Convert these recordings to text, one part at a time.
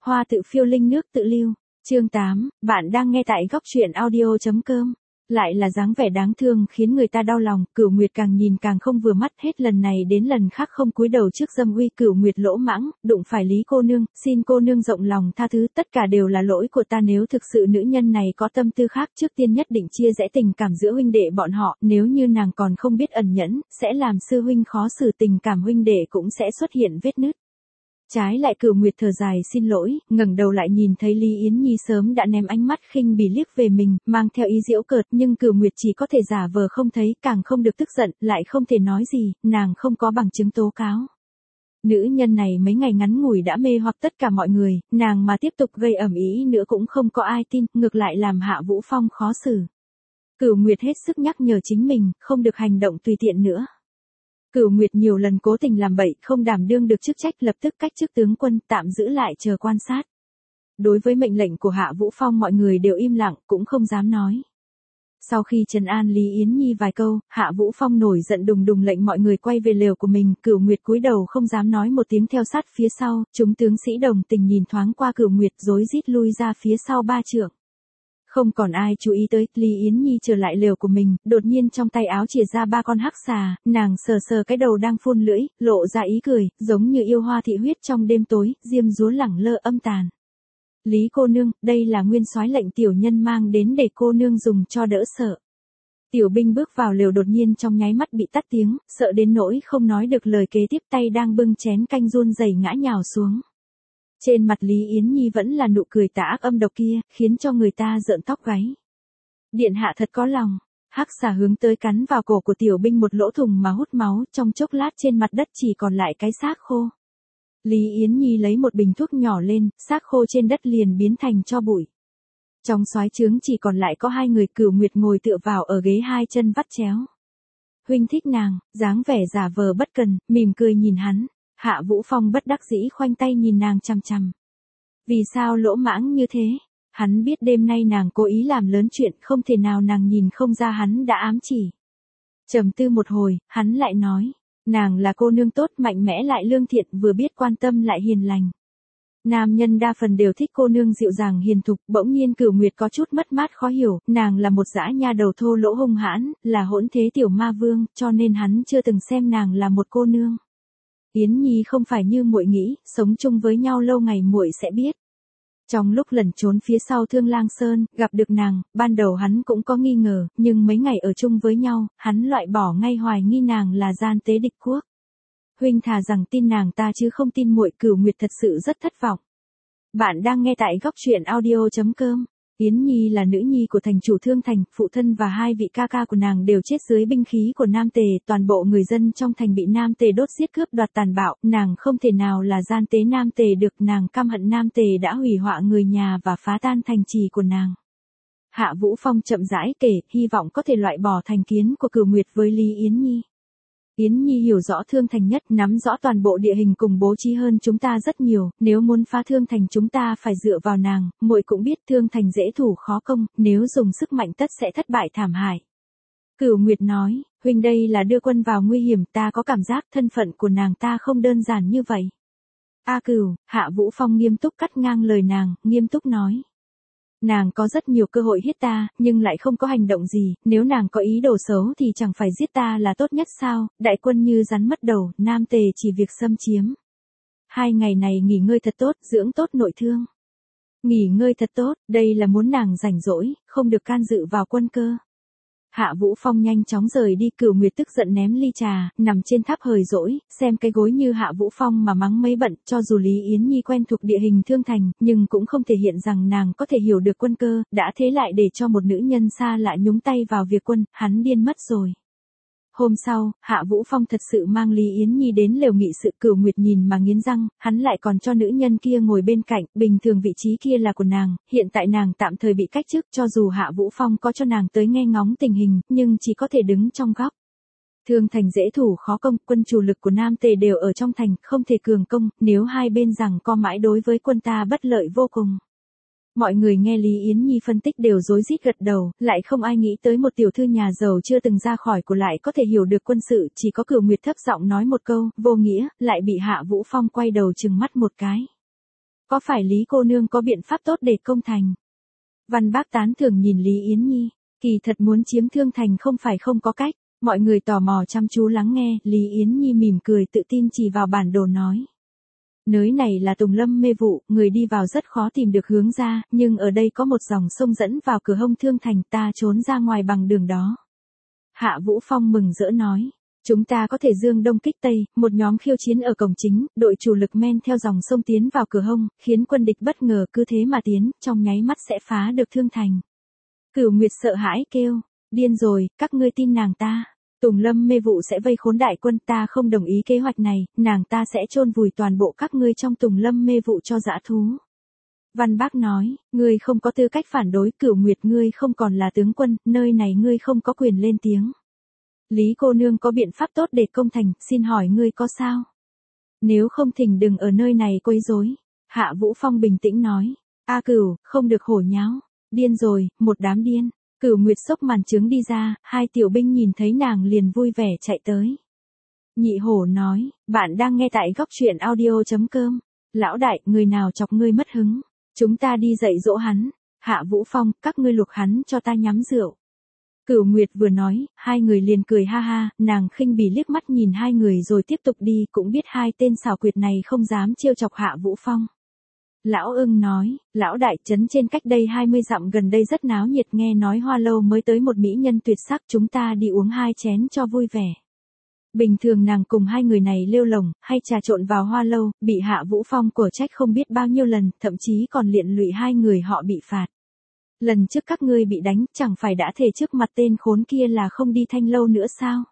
Hoa tự phiêu linh nước tự lưu. Chương 8, bạn đang nghe tại góc truyện audio.com. Lại là dáng vẻ đáng thương khiến người ta đau lòng, Cửu Nguyệt càng nhìn càng không vừa mắt, hết lần này đến lần khác không cúi đầu trước dâm uy. Cửu Nguyệt lỗ mãng, đụng phải Lý cô nương, xin cô nương rộng lòng tha thứ, tất cả đều là lỗi của ta. Nếu thực sự nữ nhân này có tâm tư khác, trước tiên nhất định chia rẽ tình cảm giữa huynh đệ bọn họ, nếu như nàng còn không biết ẩn nhẫn, sẽ làm sư huynh khó xử, tình cảm huynh đệ cũng sẽ xuất hiện vết nứt. Trái lại Cửu Nguyệt thở dài xin lỗi, ngẩng đầu lại nhìn thấy Lý Yến Nhi sớm đã ném ánh mắt khinh bỉ liếc về mình, mang theo ý giễu cợt, nhưng Cửu Nguyệt chỉ có thể giả vờ không thấy, càng không được tức giận, lại không thể nói gì, nàng không có bằng chứng tố cáo. Nữ nhân này mấy ngày ngắn ngủi đã mê hoặc tất cả mọi người, nàng mà tiếp tục gây ầm ĩ nữa cũng không có ai tin, ngược lại làm Hạ Vũ Phong khó xử. Cửu Nguyệt hết sức nhắc nhở chính mình, không được hành động tùy tiện nữa. Cửu Nguyệt nhiều lần cố tình làm bậy, không đảm đương được chức trách, lập tức cách chức tướng quân, tạm giữ lại chờ quan sát. Đối với mệnh lệnh của Hạ Vũ Phong mọi người đều im lặng, cũng không dám nói. Sau khi trấn an Lý Yến Nhi vài câu, Hạ Vũ Phong nổi giận đùng đùng lệnh mọi người quay về lều của mình. Cửu Nguyệt cúi đầu không dám nói một tiếng theo sát phía sau, chúng tướng sĩ đồng tình nhìn thoáng qua Cửu Nguyệt rối rít lui ra phía sau 3 trượng. Không còn ai chú ý tới, Lý Yến Nhi trở lại lều của mình, đột nhiên trong tay áo chìa ra 3 con hắc xà, nàng sờ sờ cái đầu đang phun lưỡi, lộ ra ý cười, giống như yêu hoa thị huyết trong đêm tối, diêm dúa lẳng lơ âm tàn. Lý cô nương, đây là nguyên soái lệnh tiểu nhân mang đến để cô nương dùng cho đỡ sợ. Tiểu binh bước vào lều đột nhiên trong nháy mắt bị tắt tiếng, sợ đến nỗi không nói được lời kế tiếp, tay đang bưng chén canh run rẩy ngã nhào xuống. Trên mặt Lý Yến Nhi vẫn là nụ cười tà ác âm độc kia, khiến cho người ta rợn tóc gáy. Điện hạ thật có lòng. Hắc xà hướng tới cắn vào cổ của tiểu binh một lỗ thủng mà hút máu, trong chốc lát trên mặt đất chỉ còn lại cái xác khô. Lý Yến Nhi lấy một bình thuốc nhỏ lên, xác khô trên đất liền biến thành tro bụi. Trong soái trướng chỉ còn lại có 2 người. Cửu Nguyệt ngồi tựa vào ở ghế, 2 chân vắt chéo. Huynh thích nàng, dáng vẻ giả vờ bất cần, mỉm cười nhìn hắn. Hạ Vũ Phong bất đắc dĩ khoanh tay nhìn nàng chằm chằm. Vì sao lỗ mãng như thế? Hắn biết đêm nay nàng cố ý làm lớn chuyện, không thể nào nàng nhìn không ra hắn đã ám chỉ. Trầm tư một hồi, hắn lại nói, nàng là cô nương tốt, mạnh mẽ lại lương thiện, vừa biết quan tâm lại hiền lành. Nam nhân đa phần đều thích cô nương dịu dàng hiền thục. Bỗng nhiên Cửu Nguyệt có chút mất mát khó hiểu, nàng là một dã nha đầu thô lỗ hung hãn, là hỗn thế tiểu ma vương, cho nên hắn chưa từng xem nàng là một cô nương. Yến Nhi không phải như muội nghĩ, sống chung với nhau lâu ngày muội sẽ biết. Trong lúc lẩn trốn phía sau Thương Lang Sơn, gặp được nàng, ban đầu hắn cũng có nghi ngờ, nhưng mấy ngày ở chung với nhau, hắn loại bỏ ngay hoài nghi nàng là gian tế địch quốc. Huynh thà rằng tin nàng ta chứ không tin muội. Cửu Nguyệt thật sự rất thất vọng. Bạn đang nghe tại góc truyện audio.com. Yến Nhi là nữ nhi của thành chủ Thương Thành, phụ thân và 2 vị ca ca của nàng đều chết dưới binh khí của Nam Tề, toàn bộ người dân trong thành bị Nam Tề đốt giết cướp đoạt tàn bạo, nàng không thể nào là gian tế Nam Tề được, nàng căm hận Nam Tề đã hủy hoại người nhà và phá tan thành trì của nàng. Hạ Vũ Phong chậm rãi kể, hy vọng có thể loại bỏ thành kiến của Cửu Nguyệt với Lý Yến Nhi. Yến Nhi hiểu rõ Thương Thành nhất, nắm rõ toàn bộ địa hình cùng bố trí hơn chúng ta rất nhiều, nếu muốn phá Thương Thành chúng ta phải dựa vào nàng, muội cũng biết Thương Thành dễ thủ khó công, nếu dùng sức mạnh tất sẽ thất bại thảm hại. Cửu Nguyệt nói, huynh đây là đưa quân vào nguy hiểm, ta có cảm giác thân phận của nàng ta không đơn giản như vậy. A Cửu, Hạ Vũ Phong nghiêm túc cắt ngang lời nàng, nghiêm túc nói. Nàng có rất nhiều cơ hội giết ta, nhưng lại không có hành động gì, nếu nàng có ý đồ xấu thì chẳng phải giết ta là tốt nhất sao? Đại quân như rắn mất đầu, Nam Tề chỉ việc xâm chiếm. 2 ngày này nghỉ ngơi thật tốt, dưỡng tốt nội thương. Nghỉ ngơi thật tốt, đây là muốn nàng rảnh rỗi, không được can dự vào quân cơ. Hạ Vũ Phong nhanh chóng rời đi. Cửu Nguyệt tức giận ném ly trà, nằm trên tháp hời dỗi, xem cái gối như Hạ Vũ Phong mà mắng mấy bận. Cho dù Lý Yến Nhi quen thuộc địa hình Thương Thành, nhưng cũng không thể hiện rằng nàng có thể hiểu được quân cơ, đã thế lại để cho một nữ nhân xa lạ nhúng tay vào việc quân, hắn điên mất rồi. Hôm sau, Hạ Vũ Phong thật sự mang Lý Yến Nhi đến lều nghị sự. Cửu Nguyệt nhìn mà nghiến răng, hắn lại còn cho nữ nhân kia ngồi bên cạnh, bình thường vị trí kia là của nàng, hiện tại nàng tạm thời bị cách chức, cho dù Hạ Vũ Phong có cho nàng tới nghe ngóng tình hình, nhưng chỉ có thể đứng trong góc. Thương Thành dễ thủ khó công, quân chủ lực của Nam Tề đều ở trong thành, không thể cường công, nếu hai bên giằng co mãi đối với quân ta bất lợi vô cùng. Mọi người nghe Lý Yến Nhi phân tích đều rối rít gật đầu, lại không ai nghĩ tới một tiểu thư nhà giàu chưa từng ra khỏi của lại có thể hiểu được quân sự, chỉ có Cửu Nguyệt thấp giọng nói một câu, vô nghĩa, lại bị Hạ Vũ Phong quay đầu trừng mắt một cái. Có phải Lý cô nương có biện pháp tốt để công thành? Văn Bác tán thưởng nhìn Lý Yến Nhi, kỳ thật muốn chiếm Thương Thành không phải không có cách. Mọi người tò mò chăm chú lắng nghe, Lý Yến Nhi mỉm cười tự tin chỉ vào bản đồ nói. Nơi này là Tùng Lâm mê vụ, người đi vào rất khó tìm được hướng ra, nhưng ở đây có một dòng sông dẫn vào cửa hông Thương Thành, ta trốn ra ngoài bằng đường đó. Hạ Vũ Phong mừng rỡ nói. Chúng ta có thể dương đông kích tây, một nhóm khiêu chiến ở cổng chính, đội chủ lực men theo dòng sông tiến vào cửa hông, khiến quân địch bất ngờ cứ thế mà tiến, trong nháy mắt sẽ phá được Thương Thành. Cửu Nguyệt sợ hãi kêu, điên rồi, các ngươi tin nàng ta. Tùng Lâm mê vụ sẽ vây khốn đại quân, ta không đồng ý kế hoạch này, nàng ta sẽ chôn vùi toàn bộ các ngươi trong Tùng Lâm mê vụ cho dã thú. Văn Bác nói, ngươi không có tư cách phản đối, Cửu Nguyệt ngươi không còn là tướng quân, nơi này ngươi không có quyền lên tiếng. Lý cô nương có biện pháp tốt để công thành, xin hỏi ngươi có sao? Nếu không thỉnh đừng ở nơi này quấy rối. Hạ Vũ Phong bình tĩnh nói, A Cửu, không được hổ nháo, điên rồi, một đám điên. Cửu Nguyệt xốc màn trướng đi ra, hai tiểu binh nhìn thấy nàng liền vui vẻ chạy tới. Nhị hổ nói, bạn đang nghe tại góc truyện audio.com. Lão đại, người nào chọc ngươi mất hứng? Chúng ta đi dạy dỗ hắn. Hạ Vũ Phong, các ngươi luộc hắn cho ta nhắm rượu. Cửu Nguyệt vừa nói, hai người liền cười ha ha, nàng khinh bỉ liếc mắt nhìn hai người rồi tiếp tục đi, cũng biết hai tên xảo quyệt này không dám trêu chọc Hạ Vũ Phong. Lão Ưng nói, lão đại, trấn trên cách đây 20 dặm gần đây rất náo nhiệt, nghe nói Hoa Lâu mới tới một mỹ nhân tuyệt sắc, chúng ta đi uống 2 chén cho vui vẻ. Bình thường nàng cùng hai người này lêu lồng, hay trà trộn vào Hoa Lâu, bị Hạ Vũ Phong cổ trách không biết bao nhiêu lần, thậm chí còn liện lụy hai người họ bị phạt. Lần trước các ngươi bị đánh, chẳng phải đã thề trước mặt tên khốn kia là không đi Thanh Lâu nữa sao?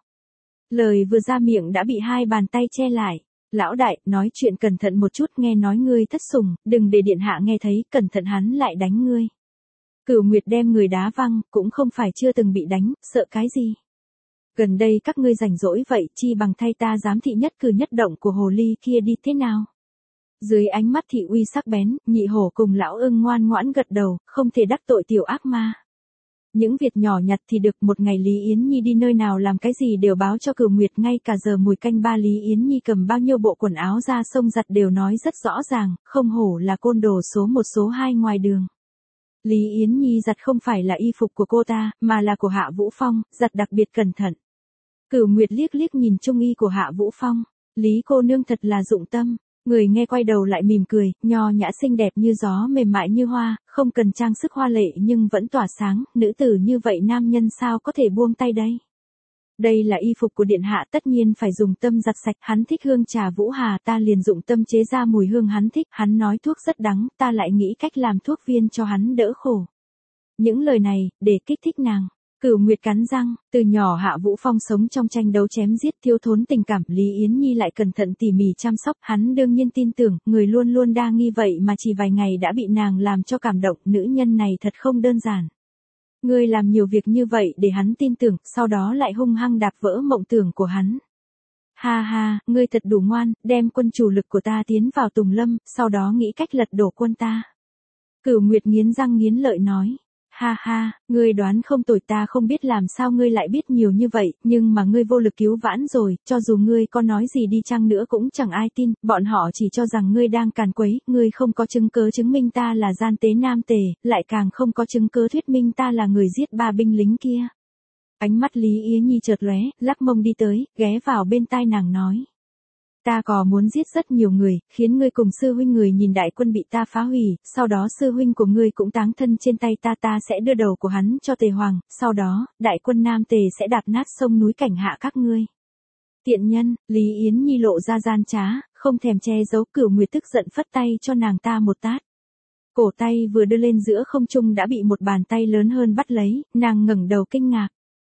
Lời vừa ra miệng đã bị hai bàn tay che lại. Lão đại, nói chuyện cẩn thận một chút, nghe nói ngươi thất sủng, đừng để điện hạ nghe thấy, cẩn thận hắn lại đánh ngươi. Cửu Nguyệt đem người đá văng, cũng không phải chưa từng bị đánh, sợ cái gì? Gần đây các ngươi rảnh rỗi vậy, chi bằng thay ta giám thị nhất cử nhất động của hồ ly kia đi thế nào? Dưới ánh mắt thị uy sắc bén, nhị hổ cùng lão Ưng ngoan ngoãn gật đầu, không thể đắc tội tiểu ác ma. Những việc nhỏ nhặt thì được, một ngày Lý Yến Nhi đi nơi nào làm cái gì đều báo cho Cửu Nguyệt, ngay cả giờ mùi canh ba Lý Yến Nhi cầm bao nhiêu bộ quần áo ra sông giặt đều nói rất rõ ràng, không hổ là côn đồ số 1 số 2 ngoài đường. Lý Yến Nhi giặt không phải là y phục của cô ta, mà là của Hạ Vũ Phong, giặt đặc biệt cẩn thận. Cửu Nguyệt liếc liếc nhìn trung y của Hạ Vũ Phong, Lý cô nương thật là dụng tâm. Người nghe quay đầu lại mỉm cười, nho nhã xinh đẹp như gió, mềm mại như hoa, không cần trang sức hoa lệ nhưng vẫn tỏa sáng, nữ tử như vậy nam nhân sao có thể buông tay đây? Đây là y phục của điện hạ, tất nhiên phải dùng tâm giặt sạch, hắn thích hương trà Vũ Hà, ta liền dụng tâm chế ra mùi hương hắn thích, hắn nói thuốc rất đắng, ta lại nghĩ cách làm thuốc viên cho hắn đỡ khổ. Những lời này, để kích thích nàng. Cửu Nguyệt cắn răng, từ nhỏ Hạ Vũ Phong sống trong tranh đấu chém giết, thiếu thốn tình cảm, Lý Yến Nhi lại cẩn thận tỉ mỉ chăm sóc, hắn đương nhiên tin tưởng, người luôn luôn đa nghi vậy mà chỉ vài ngày đã bị nàng làm cho cảm động, nữ nhân này thật không đơn giản. Ngươi làm nhiều việc như vậy để hắn tin tưởng, sau đó lại hung hăng đạp vỡ mộng tưởng của hắn. Ha ha, ngươi thật đủ ngoan, đem quân chủ lực của ta tiến vào Tùng Lâm, sau đó nghĩ cách lật đổ quân ta. Cửu Nguyệt nghiến răng nghiến lợi nói. Ha ha, ngươi đoán không tồi, ta không biết làm sao ngươi lại biết nhiều như vậy, nhưng mà ngươi vô lực cứu vãn rồi, cho dù ngươi có nói gì đi chăng nữa cũng chẳng ai tin, bọn họ chỉ cho rằng ngươi đang càn quấy, ngươi không có chứng cớ chứng minh ta là gian tế nam tề, lại càng không có chứng cớ thuyết minh ta là người giết 3 binh lính kia. Ánh mắt Lý Yến Nhi chợt lóe, lắc mông đi tới, ghé vào bên tai nàng nói. Ta có muốn giết rất nhiều người, khiến ngươi cùng sư huynh người nhìn đại quân bị ta phá hủy, sau đó sư huynh của ngươi cũng táng thân trên tay ta, ta sẽ đưa đầu của hắn cho Tề Hoàng, sau đó, đại quân Nam Tề sẽ đạp nát sông núi cảnh hạ các ngươi. Tiện nhân, Lý Yến Nhi lộ ra gian trá, không thèm che giấu. Cửu Nguyệt tức giận phất tay cho nàng ta một tát. Cổ tay vừa đưa lên giữa không trung đã bị một bàn tay lớn hơn bắt lấy, nàng ngẩng đầu kinh ngạc.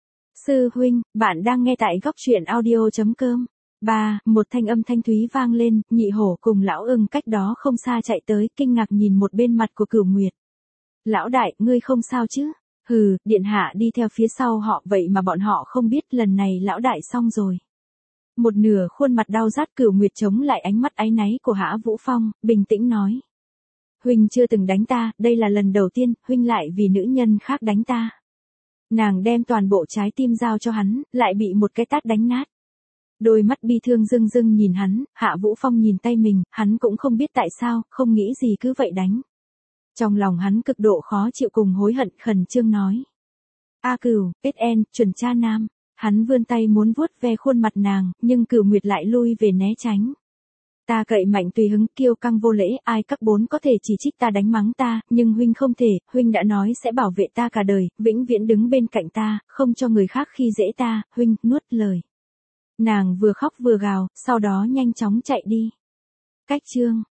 Sư huynh, bạn đang nghe tại góc truyện audio.com. Một thanh âm thanh thúy vang lên, nhị hổ cùng lão Ưng cách đó không xa chạy tới, kinh ngạc nhìn một bên mặt của Cửu Nguyệt. Lão đại, ngươi không sao chứ? Hừ, điện hạ đi theo phía sau họ, vậy mà bọn họ không biết, lần này lão đại xong rồi. Một nửa khuôn mặt đau rát, Cửu Nguyệt chống lại ánh mắt áy náy của Hạ Vũ Phong, bình tĩnh nói. Huynh chưa từng đánh ta, đây là lần đầu tiên, huynh lại vì nữ nhân khác đánh ta. Nàng đem toàn bộ trái tim giao cho hắn, lại bị một cái tát đánh nát. Đôi mắt bi thương rưng rưng nhìn hắn, Hạ Vũ Phong nhìn tay mình, hắn cũng không biết tại sao, không nghĩ gì cứ vậy đánh. Trong lòng hắn cực độ khó chịu cùng hối hận, khẩn trương nói. A Cửu, SN, chuẩn cha nam. Hắn vươn tay muốn vuốt ve khuôn mặt nàng, nhưng Cửu Nguyệt lại lui về né tránh. Ta cậy mạnh tùy hứng, kiêu căng vô lễ, ai các bốn có thể chỉ trích ta đánh mắng ta, nhưng huynh không thể, huynh đã nói sẽ bảo vệ ta cả đời, vĩnh viễn đứng bên cạnh ta, không cho người khác khi dễ ta, huynh, nuốt lời. Nàng vừa khóc vừa gào, sau đó nhanh chóng chạy đi. Cách chương